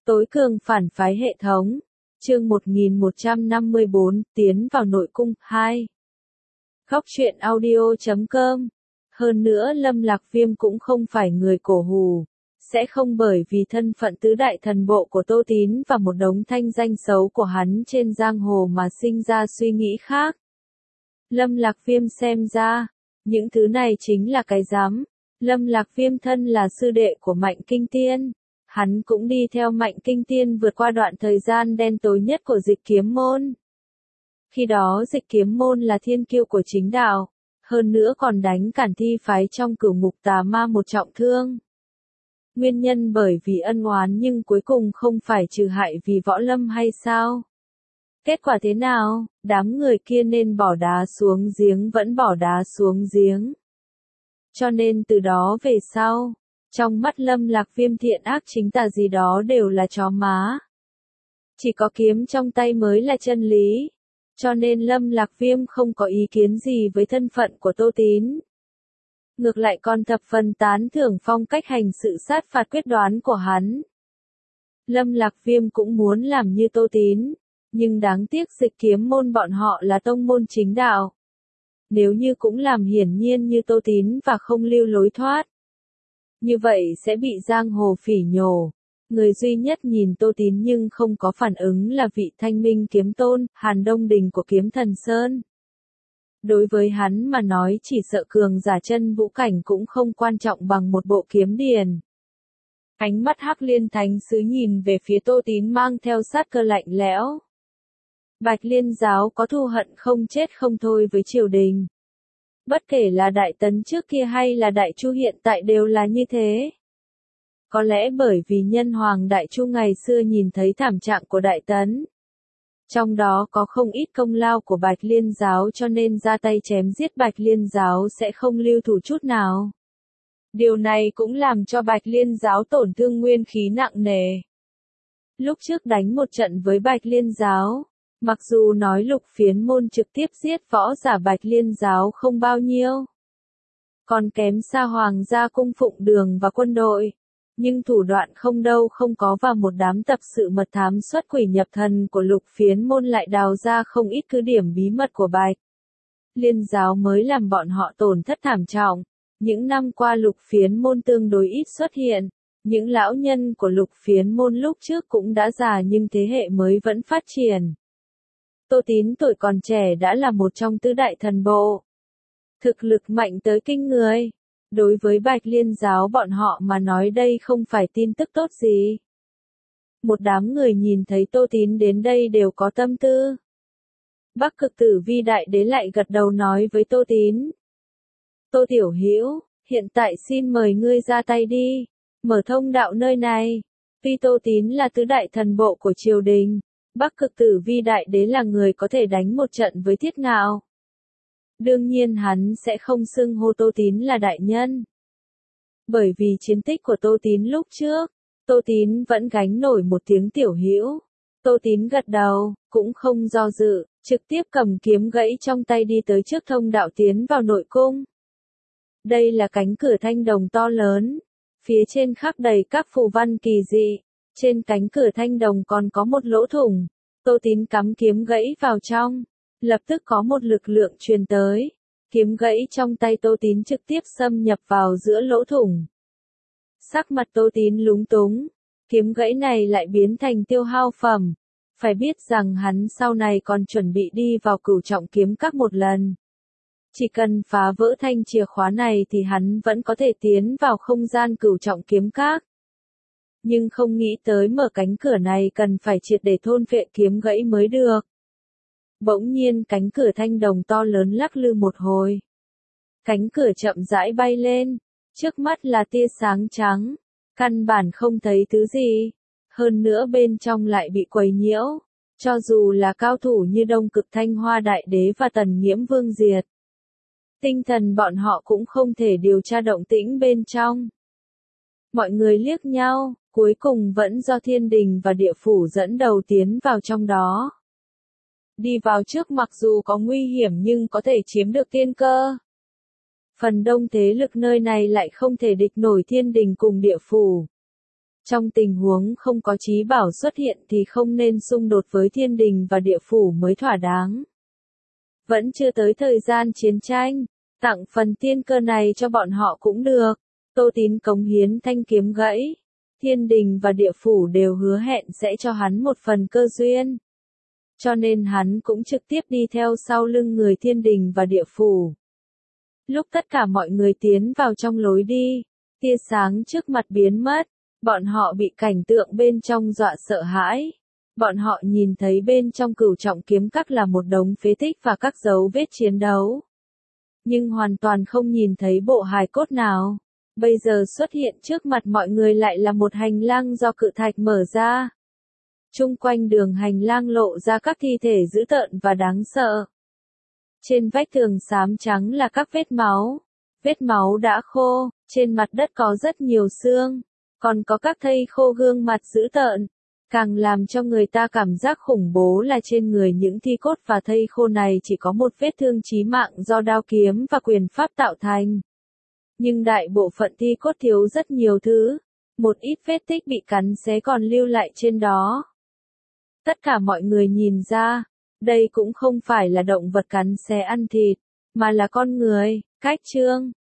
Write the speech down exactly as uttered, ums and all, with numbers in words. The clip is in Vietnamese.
Tối cường phản phái hệ thống. Chương một nghìn một trăm năm mươi bốn, tiến vào nội cung, hai. Góc truyện audio chấm com. Hơn nữa Lâm Lạc Viêm cũng không phải người cổ hù. Sẽ không bởi vì thân phận tứ đại thần bộ của Tô Tín và một đống thanh danh xấu của hắn trên giang hồ mà sinh ra suy nghĩ khác. Lâm Lạc Viêm xem ra, những thứ này chính là cái rắm. Lâm Lạc Viêm thân là sư đệ của Mạnh Kinh Tiên. Hắn cũng đi theo Mạnh Kinh Tiên vượt qua đoạn thời gian đen tối nhất của Dịch Kiếm Môn. Khi đó Dịch Kiếm Môn là thiên kiêu của chính đạo, hơn nữa còn đánh cản thi phái trong cửu ngục tà ma một trọng thương. Nguyên nhân bởi vì ân oán nhưng cuối cùng không phải trừ hại vì võ lâm hay sao? Kết quả thế nào? Đám người kia nên bỏ đá xuống giếng vẫn bỏ đá xuống giếng. Cho nên từ đó về sau, trong mắt Lâm Lạc Viêm thiện ác chính tà gì đó đều là chó má. Chỉ có kiếm trong tay mới là chân lý. Cho nên Lâm Lạc Viêm không có ý kiến gì với thân phận của Tô Tín. Ngược lại còn thập phần tán thưởng phong cách hành sự sát phạt quyết đoán của hắn. Lâm Lạc Viêm cũng muốn làm như Tô Tín, nhưng đáng tiếc Dịch Kiếm Môn bọn họ là tông môn chính đạo. Nếu như cũng làm hiển nhiên như Tô Tín và không lưu lối thoát, như vậy sẽ bị giang hồ phỉ nhổ. Người duy nhất nhìn Tô Tín nhưng không có phản ứng là vị Thanh Minh Kiếm Tôn, Hàn Đông Đình của Kiếm Thần Sơn. Đối với hắn mà nói chỉ sợ cường giả chân vũ cảnh cũng không quan trọng bằng một bộ kiếm điển. Ánh mắt Hắc Liên Thánh Sứ nhìn về phía Tô Tín mang theo sát cơ lạnh lẽo. Bạch Liên giáo có thù hận không chết không thôi với triều đình. Bất kể là Đại Tấn trước kia hay là Đại Chu hiện tại đều là như thế. Có lẽ bởi vì nhân hoàng Đại Chu ngày xưa nhìn thấy thảm trạng của Đại Tấn. Trong đó có không ít công lao của Bạch Liên giáo cho nên ra tay chém giết Bạch Liên giáo sẽ không lưu thủ chút nào. Điều này cũng làm cho Bạch Liên giáo tổn thương nguyên khí nặng nề. Lúc trước đánh một trận với Bạch Liên giáo, mặc dù nói Lục Phiến môn trực tiếp giết võ giả Bạch Liên giáo không bao nhiêu, còn kém xa Hoàng gia cung phụng đường và quân đội, nhưng thủ đoạn không đâu không có và một đám tập sự mật thám xuất quỷ nhập thần của Lục Phiến môn lại đào ra không ít cứ điểm bí mật của Bạch Liên giáo mới làm bọn họ tổn thất thảm trọng. Những năm qua Lục Phiến môn tương đối ít xuất hiện, những lão nhân của Lục Phiến môn lúc trước cũng đã già nhưng thế hệ mới vẫn phát triển. Tô Tín tuổi còn trẻ đã là một trong tứ đại thần bộ. Thực lực mạnh tới kinh người. Đối với Bạch Liên giáo bọn họ mà nói đây không phải tin tức tốt gì. Một đám người nhìn thấy Tô Tín đến đây đều có tâm tư. Bắc Cực Tử Vi đại đế lại gật đầu nói với Tô Tín. Tô Tiểu Hữu, hiện tại xin mời ngươi ra tay đi, mở thông đạo nơi này. Tuy Tô Tín là tứ đại thần bộ của triều đình, Bắc Cực Tử Vi đại đế là người có thể đánh một trận với Thiết Ngạo. Đương nhiên hắn sẽ không xưng hô Tô Tín là đại nhân. Bởi vì chiến tích của Tô Tín lúc trước, Tô Tín vẫn gánh nổi một tiếng tiểu hữu. Tô Tín gật đầu, cũng không do dự, trực tiếp cầm kiếm gãy trong tay đi tới trước thông đạo tiến vào nội cung. Đây là cánh cửa thanh đồng to lớn, phía trên khắc đầy các phù văn kỳ dị, trên cánh cửa thanh đồng còn có một lỗ thủng. Tô Tín cắm kiếm gãy vào trong. Lập tức có một lực lượng truyền tới, kiếm gãy trong tay Tô Tín trực tiếp xâm nhập vào giữa lỗ thủng. Sắc mặt Tô Tín lúng túng, kiếm gãy này lại biến thành tiêu hao phẩm, phải biết rằng hắn sau này còn chuẩn bị đi vào cửu trọng kiếm các một lần. Chỉ cần phá vỡ thanh chìa khóa này thì hắn vẫn có thể tiến vào không gian cửu trọng kiếm các. Nhưng không nghĩ tới mở cánh cửa này cần phải triệt để thôn phệ kiếm gãy mới được. Bỗng nhiên cánh cửa thanh đồng to lớn lắc lư một hồi. Cánh cửa chậm rãi bay lên, trước mắt là tia sáng trắng, căn bản không thấy thứ gì, hơn nữa bên trong lại bị quấy nhiễu, cho dù là cao thủ như Đông Cực Thanh Hoa Đại Đế và Tần Nghiễm Vương Diệt. Tinh thần bọn họ cũng không thể điều tra động tĩnh bên trong. Mọi người liếc nhau, cuối cùng vẫn do thiên đình và địa phủ dẫn đầu tiến vào trong đó. Đi vào trước mặc dù có nguy hiểm nhưng có thể chiếm được tiên cơ. Phần đông thế lực nơi này lại không thể địch nổi thiên đình cùng địa phủ. Trong tình huống không có trí bảo xuất hiện thì không nên xung đột với thiên đình và địa phủ mới thỏa đáng. Vẫn chưa tới thời gian chiến tranh, tặng phần tiên cơ này cho bọn họ cũng được. Tô Tín cống hiến thanh kiếm gãy. Thiên đình và địa phủ đều hứa hẹn sẽ cho hắn một phần cơ duyên. Cho nên hắn cũng trực tiếp đi theo sau lưng người thiên đình và địa phủ. Lúc tất cả mọi người tiến vào trong lối đi, tia sáng trước mặt biến mất, bọn họ bị cảnh tượng bên trong dọa sợ hãi. Bọn họ nhìn thấy bên trong Cửu Trọng kiếm các là một đống phế tích và các dấu vết chiến đấu. Nhưng hoàn toàn không nhìn thấy bộ hài cốt nào. Bây giờ xuất hiện trước mặt mọi người lại là một hành lang do cự thạch mở ra. Chung quanh đường hành lang lộ ra các thi thể dữ tợn và đáng sợ. Trên vách tường xám trắng là các vết máu. Vết máu đã khô, trên mặt đất có rất nhiều xương. Còn có các thây khô gương mặt dữ tợn. Càng làm cho người ta cảm giác khủng bố là trên người những thi cốt và thây khô này chỉ có một vết thương chí mạng do đao kiếm và quyền pháp tạo thành. Nhưng đại bộ phận thi cốt thiếu rất nhiều thứ. Một ít vết tích bị cắn xé còn lưu lại trên đó. Tất cả mọi người nhìn ra, đây cũng không phải là động vật cắn xé ăn thịt, mà là con người. Cách chương